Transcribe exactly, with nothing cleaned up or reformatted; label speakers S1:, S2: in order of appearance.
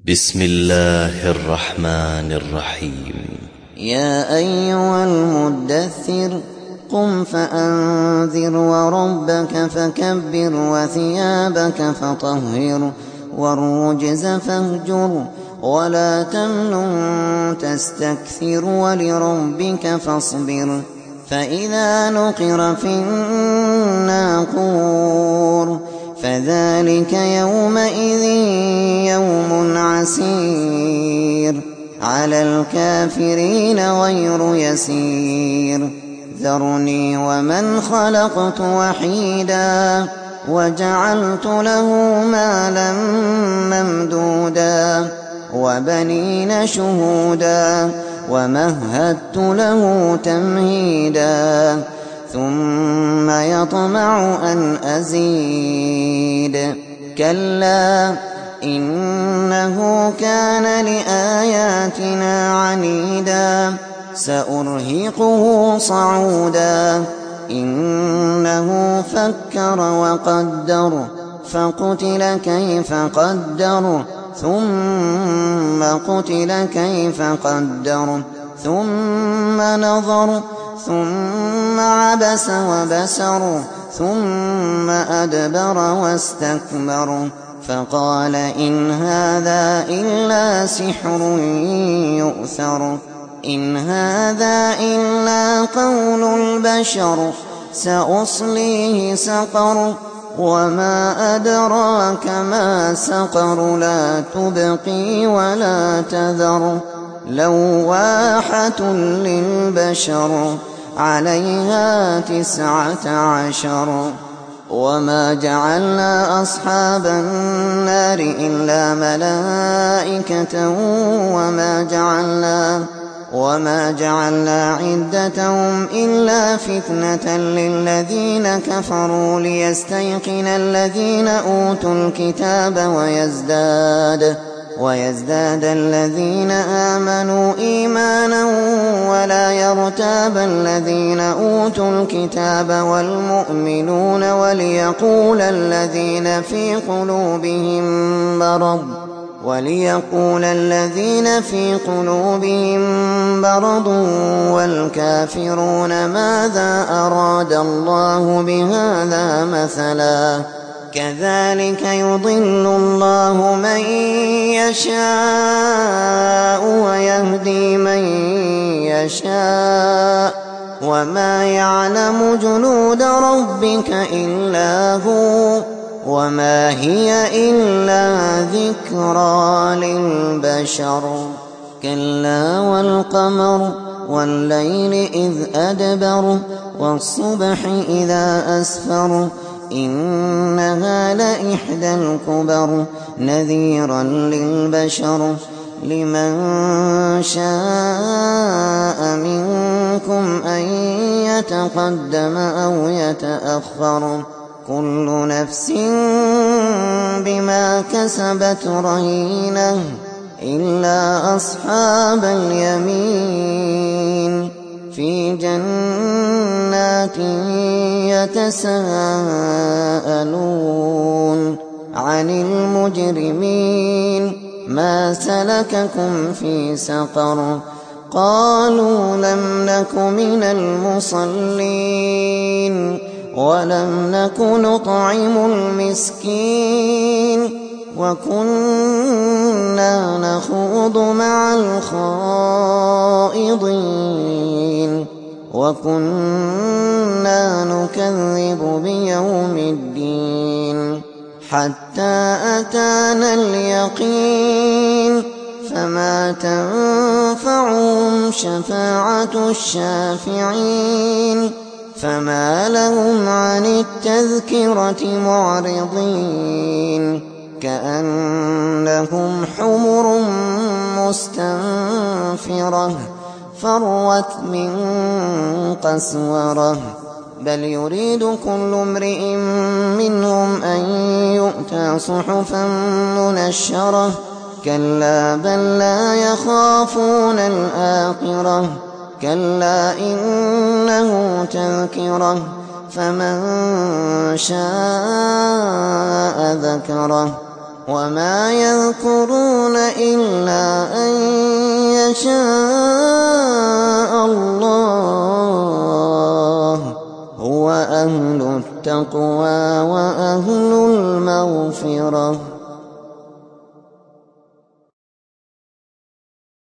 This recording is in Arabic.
S1: بسم الله الرحمن الرحيم.
S2: يا أيها المدثر قم فأنذر وربك فكبر وثيابك فطهر والرجز فاهجر ولا تمنن تستكثر ولربك فاصبر فإذا نقر في الناقور فذلك يومئذ يوم عسير على الكافرين غير يسير ذرني ومن خلقت وحيدا وجعلت له مالا ممدودا وبنين شهودا ومهدت له تمهيدا ثم يطمع أن أزيد كلا إنه كان لآياتنا عنيدا سأرهقه صعودا إنه فكر وقدر فقتل كيف قدر ثم قتل كيف قدر ثم نظر ثم عبس وبسر ثم أدبر واستكبر فقال إن هذا إلا سحر يؤثر إن هذا إلا قول البشر سأصليه سقر وما أدراك ما سقر لا تبقي ولا تذر لواحة للبشر عليها تسعة عشر وما جعلنا أصحاب النار إلا ملائكة وما جعلنا وما جعلنا عدتهم إلا فتنة للذين كفروا ليستيقن الذين أوتوا الكتاب ويزداد ويزداد الذين آمنوا إيمانا ولا يرتاب الذين أوتوا الكتاب والمؤمنون وليقول الذين في قلوبهم مرض وليقول الذين في قلوبهم مرض والكافرون ماذا أراد الله بهذا مثلا كذلك يضل الله من يشاء ويهدي من يشاء وما يعلم جنود ربك إلا هو وما هي إلا ذكرى للبشر كلا والقمر والليل إذ أدبر والصبح إذا أسفر إنها لإحدى الكبر نذيرا للبشر لمن شاء منكم أن يتقدم أو يتأخر كل نفس بما كسبت رهينة إلا أصحاب اليمين في جنات يتساءلون عن المجرمين ما سلككم في سقر قالوا لم نك من المصلين ولم نك نطعم المسكين وكنا نخوض مع الخائضين وكنا نكذب بيوم الدين حتى أتانا اليقين فما تنفعهم شفاعة الشافعين فما لهم عن التذكرة معرضين كأنهم حمر مستنفرة فرت من قسورة بل يريد كل امرئ منهم أن يؤتى صحفا منشرة كلا بل لا يخافون الآخرة كلا إنه تذكرة فمن شاء ذكره وما يذكرون إلا أن يشاء الله هو أهل التقوى وأهل المغفرة.